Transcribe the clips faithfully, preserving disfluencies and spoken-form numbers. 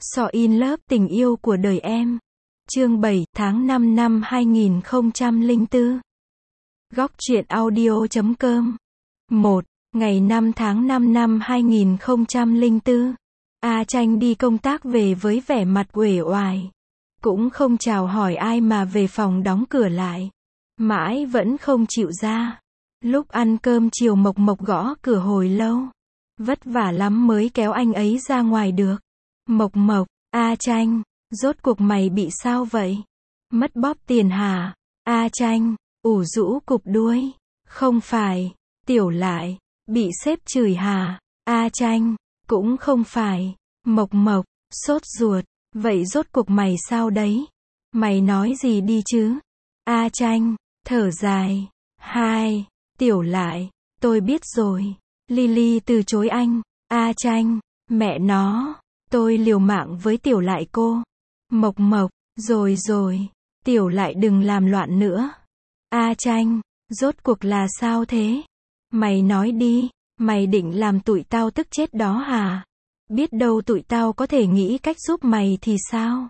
So in Love, tình yêu của đời em. Chương bảy, tháng năm năm hai nghìn không trăm lẻ bốn. Góc truyện audio chấm com. một. Ngày năm tháng năm năm hai nghìn không trăm lẻ bốn. A Tranh đi công tác về với vẻ mặt uể oải. Cũng không chào hỏi ai mà về phòng đóng cửa lại. Mãi vẫn không chịu ra. Lúc ăn cơm chiều Mộc Mộc gõ cửa hồi lâu. Vất vả lắm mới kéo anh ấy ra ngoài được. Mộc Mộc, A Tranh, rốt cuộc mày bị sao vậy? Mất bóp tiền hả? A Tranh, ủ rũ cụp đuôi. Không phải. Tiểu Lại, bị sếp chửi hả? A Tranh, cũng không phải. Mộc Mộc, sốt ruột. Vậy rốt cuộc mày sao đấy? Mày nói gì đi chứ? A Tranh, thở dài. Hai. Tiểu Lại, tôi biết rồi. Lily từ chối anh. A Tranh, mẹ nó. Tôi liều mạng với Tiểu Lại cô. Mộc Mộc, rồi rồi. Tiểu Lại đừng làm loạn nữa. A Tranh, rốt cuộc là sao thế? Mày nói đi, mày định làm tụi tao tức chết đó hả? Biết đâu tụi tao có thể nghĩ cách giúp mày thì sao?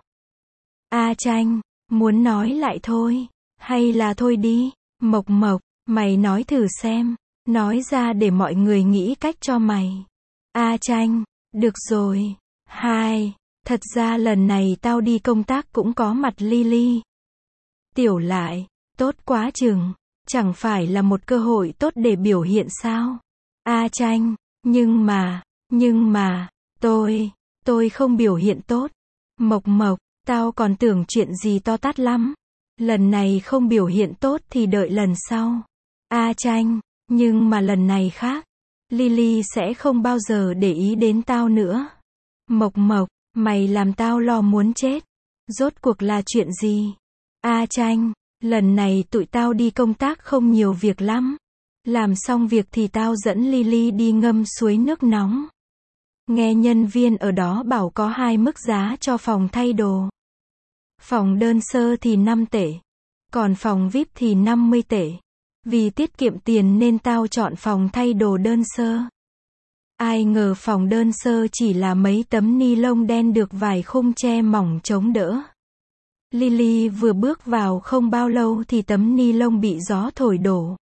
A Tranh, muốn nói lại thôi. Hay là thôi đi. Mộc Mộc, mày nói thử xem. Nói ra để mọi người nghĩ cách cho mày. A Tranh, được rồi. Hai. Thật ra lần này tao đi công tác cũng có mặt Lily. Tiểu Lại, tốt quá chừng. Chẳng phải là một cơ hội tốt để biểu hiện sao? A Tranh, nhưng mà, nhưng mà, tôi, tôi không biểu hiện tốt. Mộc Mộc, tao còn tưởng chuyện gì to tát lắm. Lần này không biểu hiện tốt thì đợi lần sau. A Tranh, nhưng mà lần này khác. Lily sẽ không bao giờ để ý đến tao nữa. Mộc Mộc, mày làm tao lo muốn chết. Rốt cuộc là chuyện gì? A Tranh, lần này tụi tao đi công tác không nhiều việc lắm. Làm xong việc thì tao dẫn Lily đi ngâm suối nước nóng. Nghe nhân viên ở đó bảo có hai mức giá cho phòng thay đồ. Phòng đơn sơ thì năm tệ. Còn phòng vi ai pi thì năm mươi tệ. Vì tiết kiệm tiền nên tao chọn phòng thay đồ đơn sơ. Ai ngờ phòng đơn sơ chỉ là mấy tấm ni lông đen được vài khung tre mỏng chống đỡ. Lily vừa bước vào không bao lâu thì tấm ni lông bị gió thổi đổ.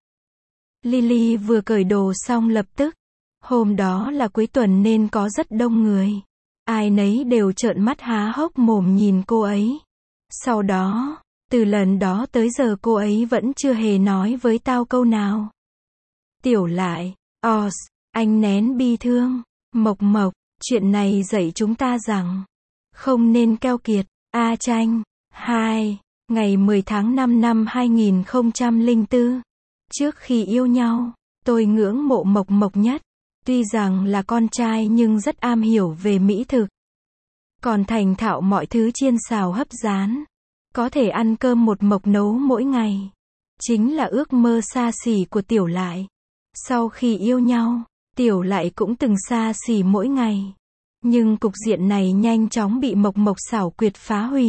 Lily vừa cởi đồ xong lập tức. Hôm đó là cuối tuần nên có rất đông người. Ai nấy đều trợn mắt há hốc mồm nhìn cô ấy. Sau đó, từ lần đó tới giờ cô ấy vẫn chưa hề nói với tao câu nào. Tiểu Lại, Oz, anh nén bi thương. Mộc Mộc, chuyện này dạy chúng ta rằng không nên keo kiệt. A Tranh. Hai. Ngày mười tháng năm năm hai nghìn không trăm lẻ bốn. Trước khi yêu nhau, tôi ngưỡng mộ Mộc Mộc nhất. Tuy rằng là con trai nhưng rất am hiểu về mỹ thực. Còn thành thạo mọi thứ chiên xào hấp rán. Có thể ăn cơm một mộc nấu mỗi ngày. Chính là ước mơ xa xỉ của Tiểu Lại. Sau khi yêu nhau, Tiểu Lại cũng từng xa xỉ mỗi ngày. Nhưng cục diện này nhanh chóng bị Mộc Mộc xảo quyệt phá hủy.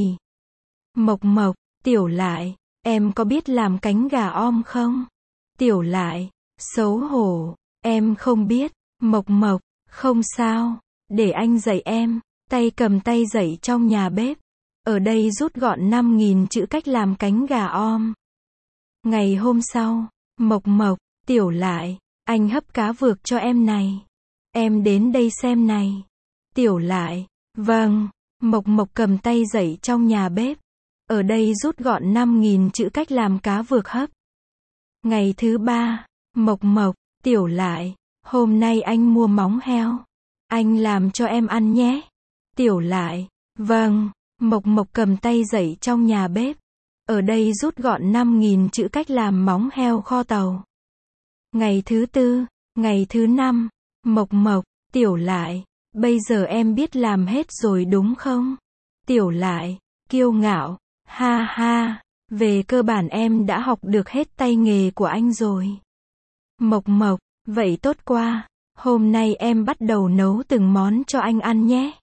Mộc Mộc, Tiểu Lại, em có biết làm cánh gà om không? Tiểu Lại, xấu hổ, em không biết. Mộc Mộc, không sao, để anh dạy em. Tay cầm tay dạy trong nhà bếp. Ở đây rút gọn năm nghìn chữ cách làm cánh gà om. Ngày hôm sau, Mộc Mộc, Tiểu Lại, anh hấp cá vược cho em này. Em đến đây xem này. Tiểu Lại, vâng. Mộc Mộc cầm tay dạy trong nhà bếp. Ở đây rút gọn năm nghìn chữ cách làm cá vược hấp. Ngày thứ ba, Mộc Mộc, Tiểu Lại, hôm nay anh mua móng heo. Anh làm cho em ăn nhé. Tiểu Lại, vâng. Mộc Mộc cầm tay dạy trong nhà bếp. Ở đây rút gọn năm nghìn chữ cách làm móng heo kho tàu. Ngày thứ tư, ngày thứ năm, Mộc Mộc, Tiểu Lại, bây giờ em biết làm hết rồi đúng không? Tiểu Lại, kiêu ngạo, ha ha, về cơ bản em đã học được hết tay nghề của anh rồi. Mộc Mộc, vậy tốt quá, hôm nay em bắt đầu nấu từng món cho anh ăn nhé.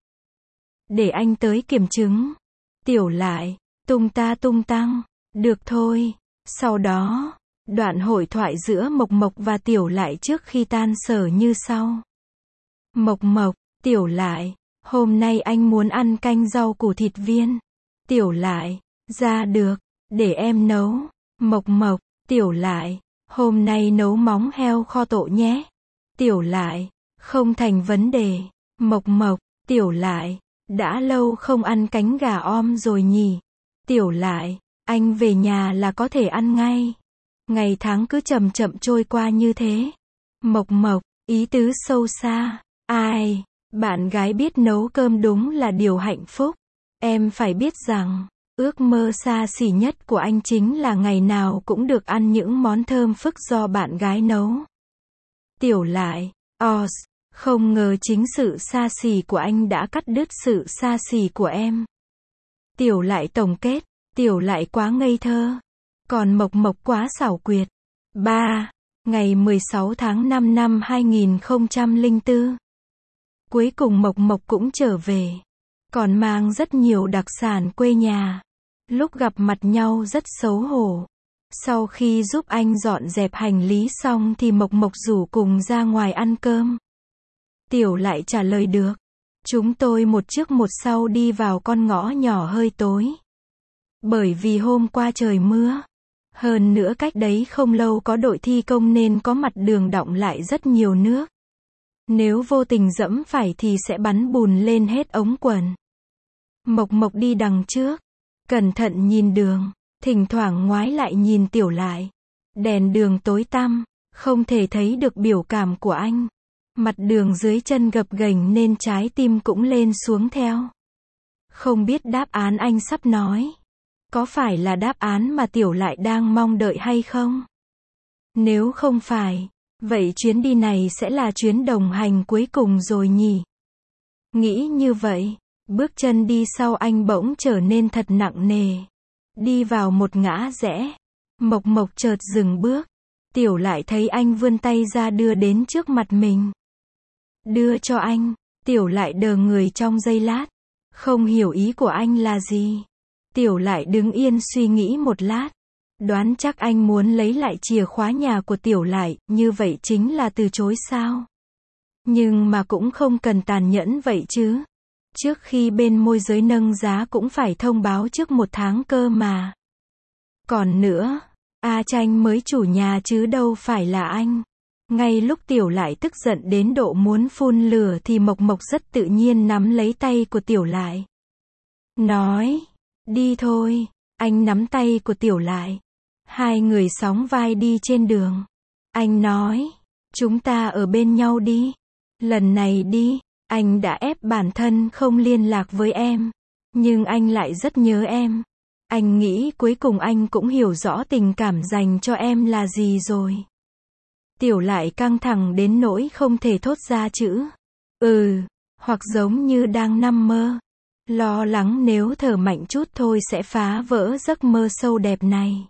Để anh tới kiểm chứng. Tiểu Lại, tung ta tung tăng, được thôi. Sau đó, đoạn hội thoại giữa Mộc Mộc và Tiểu Lại trước khi tan sở như sau. Mộc Mộc, Tiểu Lại, Hôm nay anh muốn ăn canh rau củ thịt viên. Tiểu Lại, ra được, để em nấu. Mộc Mộc, Tiểu Lại, hôm nay nấu móng heo kho tộ nhé. Tiểu Lại, không thành vấn đề. Mộc Mộc, Tiểu Lại, đã lâu không ăn cánh gà om rồi nhỉ. Tiểu Lại, anh về nhà là có thể ăn ngay. Ngày tháng cứ chậm chậm trôi qua như thế. Mộc Mộc, ý tứ sâu xa. Ai, bạn gái biết nấu cơm đúng là điều hạnh phúc. Em phải biết rằng, ước mơ xa xỉ nhất của anh chính là ngày nào cũng được ăn những món thơm phức do bạn gái nấu. Tiểu Lại, os, không ngờ chính sự xa xỉ của anh đã cắt đứt sự xa xỉ của em. Tiểu Lại tổng kết, Tiểu Lại quá ngây thơ, còn Mộc Mộc quá xảo quyệt. ba. Ngày mười sáu tháng năm năm hai nghìn không trăm lẻ bốn. Cuối cùng Mộc Mộc cũng trở về, còn mang rất nhiều đặc sản quê nhà. Lúc gặp mặt nhau rất xấu hổ. Sau khi giúp anh dọn dẹp hành lý xong thì Mộc Mộc rủ cùng ra ngoài ăn cơm. Tiểu Lại trả lời được. Chúng tôi một trước một sau đi vào con ngõ nhỏ hơi tối. Bởi vì hôm qua trời mưa. Hơn nữa cách đấy không lâu có đội thi công nên có mặt đường đọng lại rất nhiều nước. Nếu vô tình dẫm phải thì sẽ bắn bùn lên hết ống quần. Mộc Mộc đi đằng trước, cẩn thận nhìn đường, thỉnh thoảng ngoái lại nhìn Tiểu Lại. Đèn đường tối tăm, không thể thấy được biểu cảm của anh. Mặt đường dưới chân gập ghềnh nên trái tim cũng lên xuống theo. Không biết đáp án anh sắp nói có phải là đáp án mà Tiểu Lại đang mong đợi hay không? Nếu không phải, vậy chuyến đi này sẽ là chuyến đồng hành cuối cùng rồi nhỉ? Nghĩ như vậy, bước chân đi sau anh bỗng trở nên thật nặng nề. Đi vào một ngã rẽ, Mộc Mộc chợt dừng bước. Tiểu Lại thấy anh vươn tay ra đưa đến trước mặt mình. Đưa cho anh. Tiểu Lại đờ người trong giây lát, không hiểu ý của anh là gì. Tiểu Lại đứng yên suy nghĩ một lát, đoán chắc anh muốn lấy lại chìa khóa nhà của Tiểu Lại, như vậy chính là từ chối sao? Nhưng mà cũng không cần tàn nhẫn vậy chứ. Trước khi bên môi giới nâng giá cũng phải thông báo trước một tháng cơ mà. Còn nữa, A Tranh mới chủ nhà chứ đâu phải là anh. Ngay lúc Tiểu Lại tức giận đến độ muốn phun lửa thì Mộc Mộc rất tự nhiên nắm lấy tay của Tiểu Lại. Nói, đi thôi. Anh nắm tay của Tiểu Lại. Hai người sóng vai đi trên đường. Anh nói, chúng ta ở bên nhau đi. Lần này đi, anh đã ép bản thân không liên lạc với em. Nhưng anh lại rất nhớ em. Anh nghĩ cuối cùng anh cũng hiểu rõ tình cảm dành cho em là gì rồi. Tiểu Lại căng thẳng đến nỗi không thể thốt ra chữ ừ, hoặc giống như đang nằm mơ. Lo lắng nếu thở mạnh chút thôi sẽ phá vỡ giấc mơ sâu đẹp này.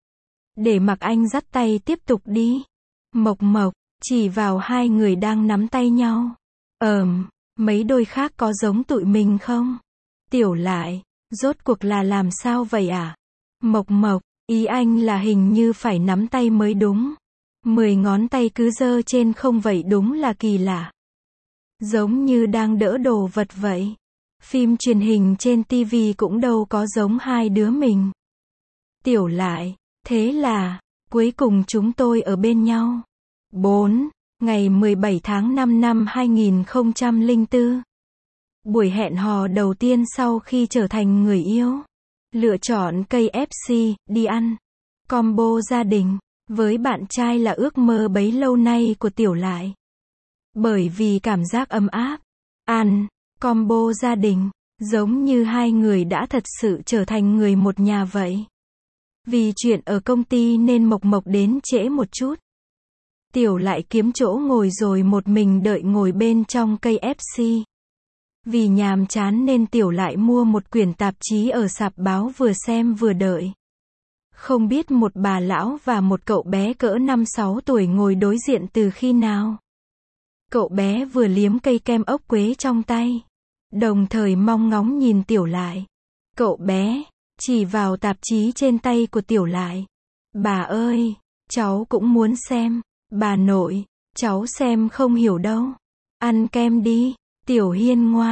Để mặc anh dắt tay tiếp tục đi. Mộc Mộc, chỉ vào hai người đang nắm tay nhau. Ờm, mấy đôi khác có giống tụi mình không? Tiểu Lại, rốt cuộc là làm sao vậy à? Mộc Mộc, ý anh là hình như phải nắm tay mới đúng. Mười ngón tay cứ giơ trên không vậy đúng là kỳ lạ. Giống như đang đỡ đồ vật vậy. Phim truyền hình trên tivi cũng đâu có giống hai đứa mình. Tiểu Lại, thế là, cuối cùng chúng tôi ở bên nhau. bốn. Ngày mười bảy tháng năm năm hai nghìn không trăm lẻ bốn. Buổi hẹn hò đầu tiên sau khi trở thành người yêu. Lựa chọn ca ép xê, đi ăn. Combo gia đình. Với bạn trai là ước mơ bấy lâu nay của Tiểu Lại. Bởi vì cảm giác ấm áp. Ăn, combo gia đình. Giống như hai người đã thật sự trở thành người một nhà vậy. Vì chuyện ở công ty nên Mộc Mộc đến trễ một chút. Tiểu Lại kiếm chỗ ngồi rồi một mình đợi ngồi bên trong ca ép xê. Vì nhàm chán nên Tiểu Lại mua một quyển tạp chí ở sạp báo vừa xem vừa đợi. Không biết một bà lão và một cậu bé cỡ năm sáu tuổi ngồi đối diện từ khi nào. Cậu bé vừa liếm cây kem ốc quế trong tay, đồng thời mong ngóng nhìn Tiểu Lại. Cậu bé chỉ vào tạp chí trên tay của Tiểu Lại. Bà ơi, cháu cũng muốn xem. Bà nội, cháu xem không hiểu đâu. Ăn kem đi. Tiểu Hiên ngoan.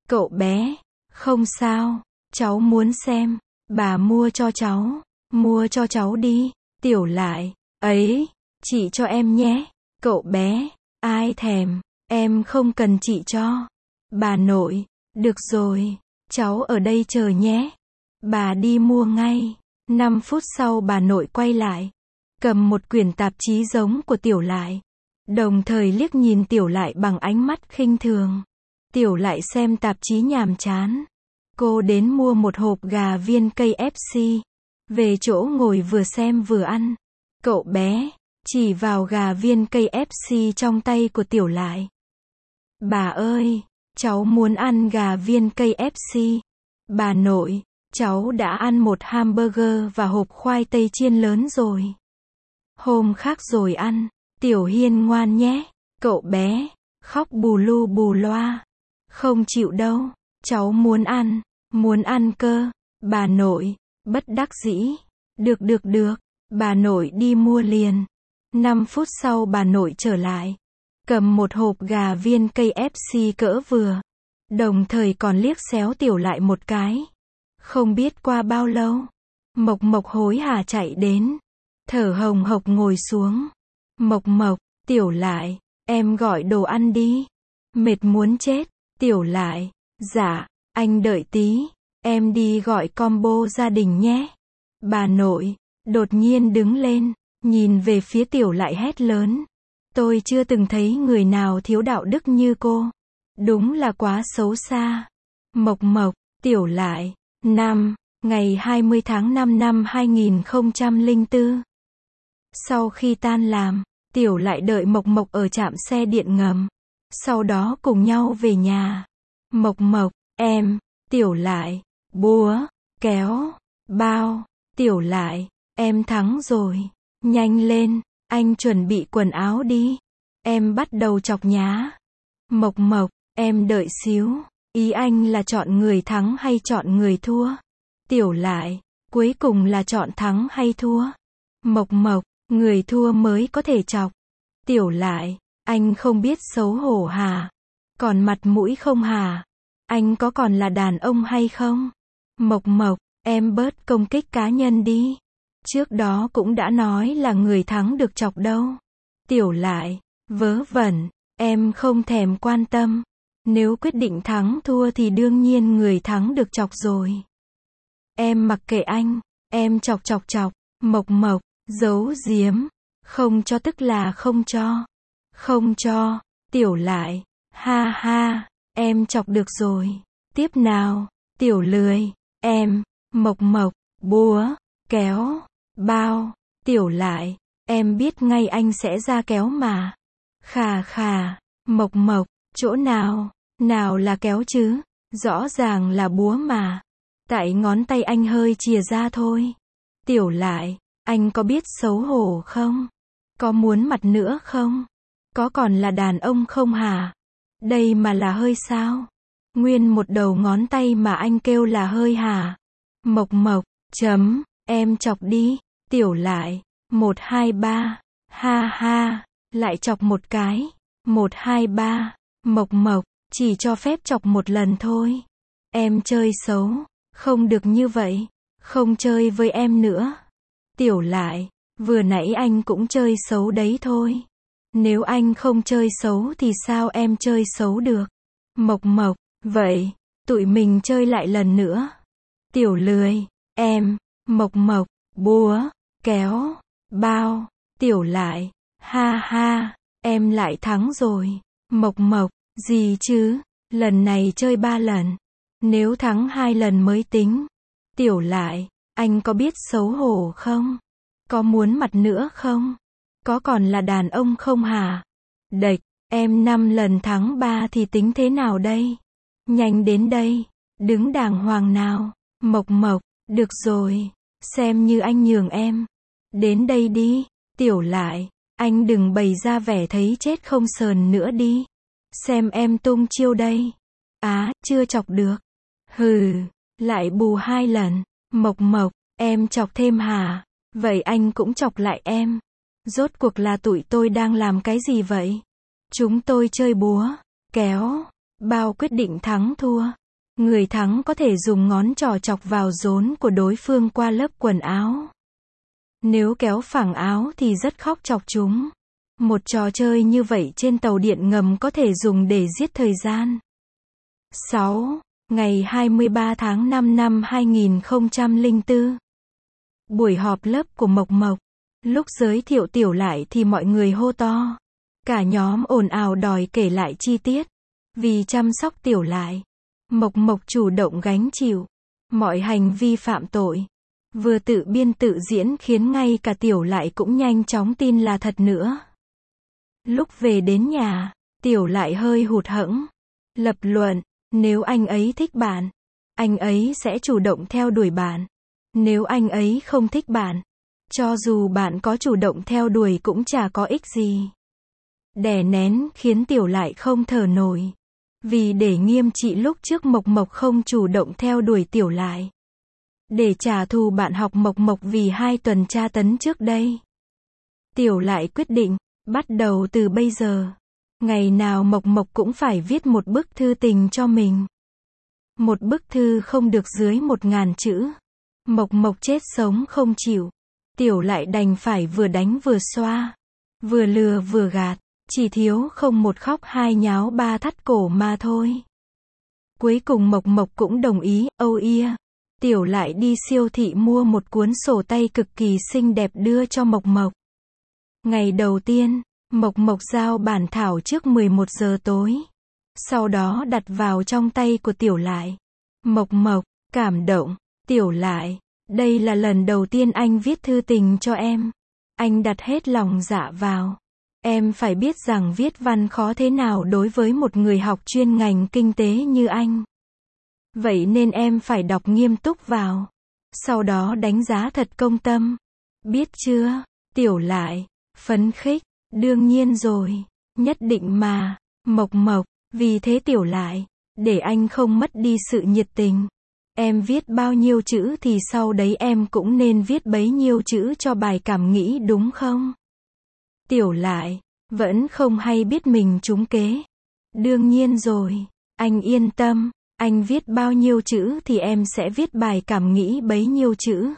Cậu bé, không sao, cháu muốn xem, bà mua cho cháu, mua cho cháu đi. Tiểu lại, ấy, chị cho em nhé. Cậu bé, ai thèm, em không cần chị cho. Bà nội, được rồi, cháu ở đây chờ nhé. Bà đi mua ngay. năm phút sau bà nội quay lại, cầm một quyển tạp chí giống của Tiểu lại, đồng thời liếc nhìn Tiểu lại bằng ánh mắt khinh thường. Tiểu lại xem tạp chí nhàm chán. Cô đến mua một hộp gà viên ca ép xê. Về chỗ ngồi vừa xem vừa ăn. Cậu bé, chỉ vào gà viên ca ép xê trong tay của Tiểu lại. Bà ơi, cháu muốn ăn gà viên ca ép xê. Bà nội, cháu đã ăn một hamburger và hộp khoai tây chiên lớn rồi. Hôm khác rồi ăn. Tiểu Hiên ngoan nhé. Cậu bé, khóc bù lu bù loa. Không chịu đâu, cháu muốn ăn, muốn ăn cơ. Bà nội, bất đắc dĩ. Được được được, bà nội đi mua liền. năm phút sau bà nội trở lại, cầm một hộp gà viên ca ép xê cỡ vừa, đồng thời còn liếc xéo Tiểu lại một cái. Không biết qua bao lâu, Mộc Mộc hối hả chạy đến, thở hồng hộc ngồi xuống. Mộc Mộc, Tiểu lại, em gọi đồ ăn đi. Mệt muốn chết. Tiểu lại, dạ, anh đợi tí, em đi gọi combo gia đình nhé. Bà nội, đột nhiên đứng lên, nhìn về phía Tiểu lại hét lớn. Tôi chưa từng thấy người nào thiếu đạo đức như cô. Đúng là quá xấu xa. Mộc Mộc, Tiểu lại, năm, ngày hai mươi tháng năm năm hai nghìn không trăm lẻ bốn. Sau khi tan làm, Tiểu lại đợi Mộc Mộc ở trạm xe điện ngầm. Sau đó cùng nhau về nhà. Mộc Mộc, em, Tiểu lại, búa, kéo, bao. Tiểu lại, em thắng rồi. Nhanh lên, anh chuẩn bị quần áo đi. Em bắt đầu chọc nhá. Mộc Mộc, em đợi xíu. Ý anh là chọn người thắng hay chọn người thua? Tiểu lại, cuối cùng là chọn thắng hay thua? Mộc Mộc, người thua mới có thể chọc. Tiểu lại, anh không biết xấu hổ hả? Còn mặt mũi không hả? Anh có còn là đàn ông hay không? Mộc Mộc, em bớt công kích cá nhân đi. Trước đó cũng đã nói là người thắng được chọc đâu. Tiểu lại, vớ vẩn, em không thèm quan tâm. Nếu quyết định thắng thua thì đương nhiên người thắng được chọc rồi. Em mặc kệ anh, em chọc chọc chọc. Mộc Mộc, giấu giếm. Không cho tức là không cho. Không cho. Tiểu lại, ha ha, em chọc được rồi. Tiếp nào. Tiểu lười, em. Mộc Mộc, búa, kéo, bao. Tiểu lại, em biết ngay anh sẽ ra kéo mà. Khà khà. Mộc Mộc, chỗ nào? Nào là kéo chứ? Rõ ràng là búa mà. Tại ngón tay anh hơi chìa ra thôi. Tiểu lại, anh có biết xấu hổ không? Có muốn mặt nữa không? Có còn là đàn ông không hả? Đây mà là hơi sao? Nguyên một đầu ngón tay mà anh kêu là hơi hả? Mộc Mộc, chấm, em chọc đi. Tiểu lại, một hai ba, ha ha, lại chọc một cái. Một hai ba, Mộc Mộc, chỉ cho phép chọc một lần thôi. Em chơi xấu, không được như vậy, không chơi với em nữa. Tiểu lại, vừa nãy anh cũng chơi xấu đấy thôi. Nếu anh không chơi xấu thì sao em chơi xấu được? Mộc Mộc, vậy, tụi mình chơi lại lần nữa. Tiểu lười, em. Mộc Mộc, búa, kéo, bao. Tiểu lại, ha ha, em lại thắng rồi. Mộc Mộc, gì chứ, lần này chơi ba lần. Nếu thắng hai lần mới tính. Tiểu lại, anh có biết xấu hổ không? Có muốn mặt nữa không? Có còn là đàn ông không hả? Đệch, em năm lần thắng ba thì tính thế nào đây? Nhanh đến đây, đứng đàng hoàng nào. Mộc Mộc, được rồi, xem như anh nhường em. Đến đây đi. Tiểu lại, anh đừng bày ra vẻ thấy chết không sờn nữa đi. Xem em tung chiêu đây. Á, chưa chọc được. Hừ, lại bù hai lần. Mộc Mộc, em chọc thêm hả? Vậy anh cũng chọc lại em. Rốt cuộc là tụi tôi đang làm cái gì vậy? Chúng tôi chơi búa, kéo, Bao quyết định thắng thua. Người thắng có thể dùng ngón trỏ chọc vào rốn của đối phương qua lớp quần áo. Nếu kéo phẳng áo thì rất khóc chọc chúng. Một trò chơi như vậy trên tàu điện ngầm có thể dùng để giết thời gian. sáu. Ngày hai mươi ba tháng năm năm hai nghìn không trăm lẻ bốn. Buổi họp lớp của Mộc Mộc. Lúc giới thiệu Tiểu Lại thì mọi người hô to. Cả nhóm ồn ào đòi kể lại chi tiết. Vì chăm sóc Tiểu Lại, Mộc Mộc chủ động gánh chịu mọi hành vi phạm tội. Vừa tự biên tự diễn khiến ngay cả Tiểu Lại cũng nhanh chóng tin là thật nữa. Lúc về đến nhà, Tiểu Lại hơi hụt hẫng. Lập luận, nếu anh ấy thích bạn, anh ấy sẽ chủ động theo đuổi bạn. Nếu anh ấy không thích bạn, cho dù bạn có chủ động theo đuổi cũng chả có ích gì. Đè nén khiến Tiểu Lại không thở nổi. Vì để nghiêm trị lúc trước Mộc Mộc không chủ động theo đuổi Tiểu Lại. Để trả thù bạn học Mộc Mộc vì hai tuần tra tấn trước đây. Tiểu Lại quyết định, bắt đầu từ bây giờ, ngày nào Mộc Mộc cũng phải viết một bức thư tình cho mình. Một bức thư không được dưới một ngàn chữ. Mộc Mộc chết sống không chịu. Tiểu Lại đành phải vừa đánh vừa xoa, vừa lừa vừa gạt, chỉ thiếu không một khóc hai nháo ba thắt cổ mà thôi. Cuối cùng Mộc Mộc cũng đồng ý, âu ia. Tiểu Lại đi siêu thị mua một cuốn sổ tay cực kỳ xinh đẹp đưa cho Mộc Mộc. Ngày đầu tiên, Mộc Mộc giao bản thảo trước mười một giờ tối. Sau đó đặt vào trong tay của Tiểu Lại. Mộc Mộc, cảm động. Tiểu Lại, đây là lần đầu tiên anh viết thư tình cho em. Anh đặt hết lòng dạ vào. Em phải biết rằng viết văn khó thế nào đối với một người học chuyên ngành kinh tế như anh. Vậy nên em phải đọc nghiêm túc vào. Sau đó đánh giá thật công tâm. Biết chưa? Tiểu Lại, phấn khích. Đương nhiên rồi. Nhất định mà. Mộc Mộc, vì thế Tiểu Lại, để anh không mất đi sự nhiệt tình. Em viết bao nhiêu chữ thì sau đấy em cũng nên viết bấy nhiêu chữ cho bài cảm nghĩ đúng không? Tiểu Lại, vẫn không hay biết mình trúng kế. Đương nhiên rồi. Anh yên tâm. Anh viết bao nhiêu chữ thì em sẽ viết bài cảm nghĩ bấy nhiêu chữ.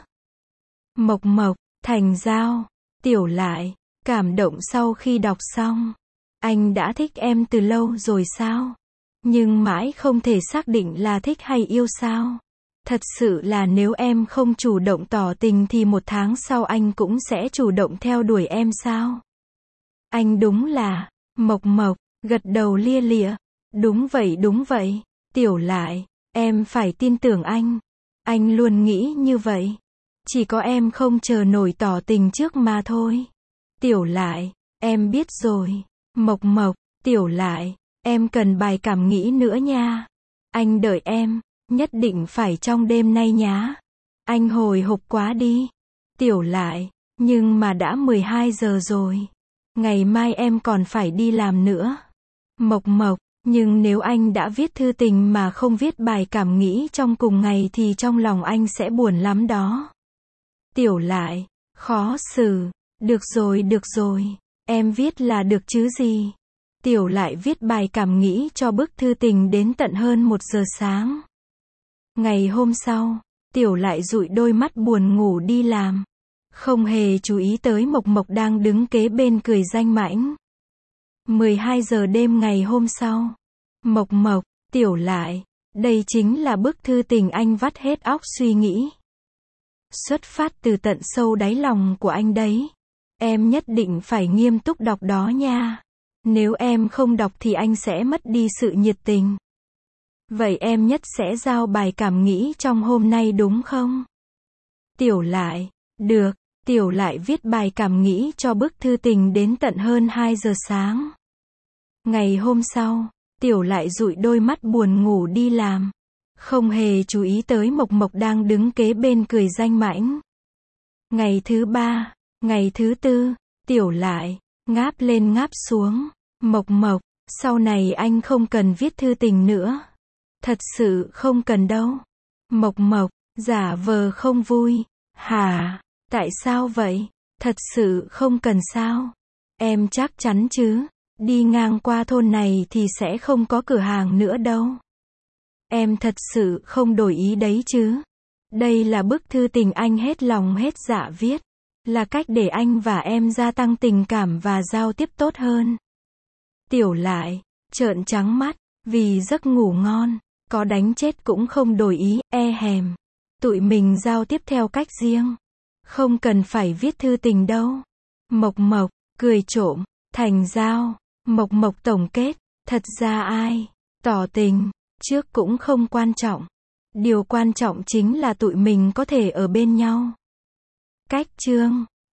Mộc Mộc, thành giao. Tiểu Lại, cảm động sau khi đọc xong. Anh đã thích em từ lâu rồi sao? Nhưng mãi không thể xác định là thích hay yêu sao? Thật sự là nếu em không chủ động tỏ tình thì một tháng sau anh cũng sẽ chủ động theo đuổi em sao? Anh đúng là, Mộc Mộc, gật đầu lia lịa. Đúng vậy đúng vậy. Tiểu Lại, em phải tin tưởng anh. Anh luôn nghĩ như vậy. Chỉ có em không chờ nổi tỏ tình trước mà thôi. Tiểu Lại, em biết rồi. Mộc Mộc, Tiểu Lại, em cần bài cảm nghĩ nữa nha. Anh đợi em, nhất định phải trong đêm nay nhá. Anh hồi hộp quá đi. Tiểu Lại, nhưng mà đã mười hai giờ rồi. Ngày mai em còn phải đi làm nữa. Mộc Mộc, nhưng nếu anh đã viết thư tình mà không viết bài cảm nghĩ trong cùng ngày thì trong lòng anh sẽ buồn lắm đó. Tiểu Lại, khó xử. Được rồi được rồi. Em viết là được chứ gì. Tiểu Lại viết bài cảm nghĩ cho bức thư tình đến tận hơn một giờ sáng. Ngày hôm sau, Tiểu Lại dụi đôi mắt buồn ngủ đi làm. Không hề chú ý tới Mộc Mộc đang đứng kế bên cười danh mãnh. mười hai giờ đêm ngày hôm sau. Mộc Mộc, Tiểu Lại, đây chính là bức thư tình anh vắt hết óc suy nghĩ. Xuất phát từ tận sâu đáy lòng của anh đấy. Em nhất định phải nghiêm túc đọc đó nha. Nếu em không đọc thì anh sẽ mất đi sự nhiệt tình. Vậy em nhất sẽ giao bài cảm nghĩ trong hôm nay đúng không? Tiểu Lại, được. Tiểu Lại viết bài cảm nghĩ cho bức thư tình đến tận hơn hai giờ sáng. Ngày hôm sau, Tiểu Lại dụi đôi mắt buồn ngủ đi làm. Không hề chú ý tới Mộc Mộc đang đứng kế bên cười danh mãnh. Ngày thứ ba, ngày thứ tư, Tiểu Lại, ngáp lên ngáp xuống. Mộc Mộc, sau này anh không cần viết thư tình nữa. Thật sự không cần đâu. Mộc Mộc, giả vờ không vui. Hả? Tại sao vậy? Thật sự không cần sao? Em chắc chắn chứ? Đi ngang qua thôn này thì sẽ không có cửa hàng nữa đâu. Em thật sự không đổi ý đấy chứ. Đây là bức thư tình anh hết lòng hết dạ viết. Là cách để anh và em gia tăng tình cảm và giao tiếp tốt hơn. Tiểu Lại trợn trắng mắt, vì giấc ngủ ngon, có đánh chết cũng không đổi ý, e hèm. Tụi mình giao tiếp theo cách riêng. Không cần phải viết thư tình đâu. Mộc Mộc cười trộm, thành giao. Mộc Mộc tổng kết, thật ra ai tỏ tình trước cũng không quan trọng. Điều quan trọng chính là tụi mình có thể ở bên nhau. Cách chương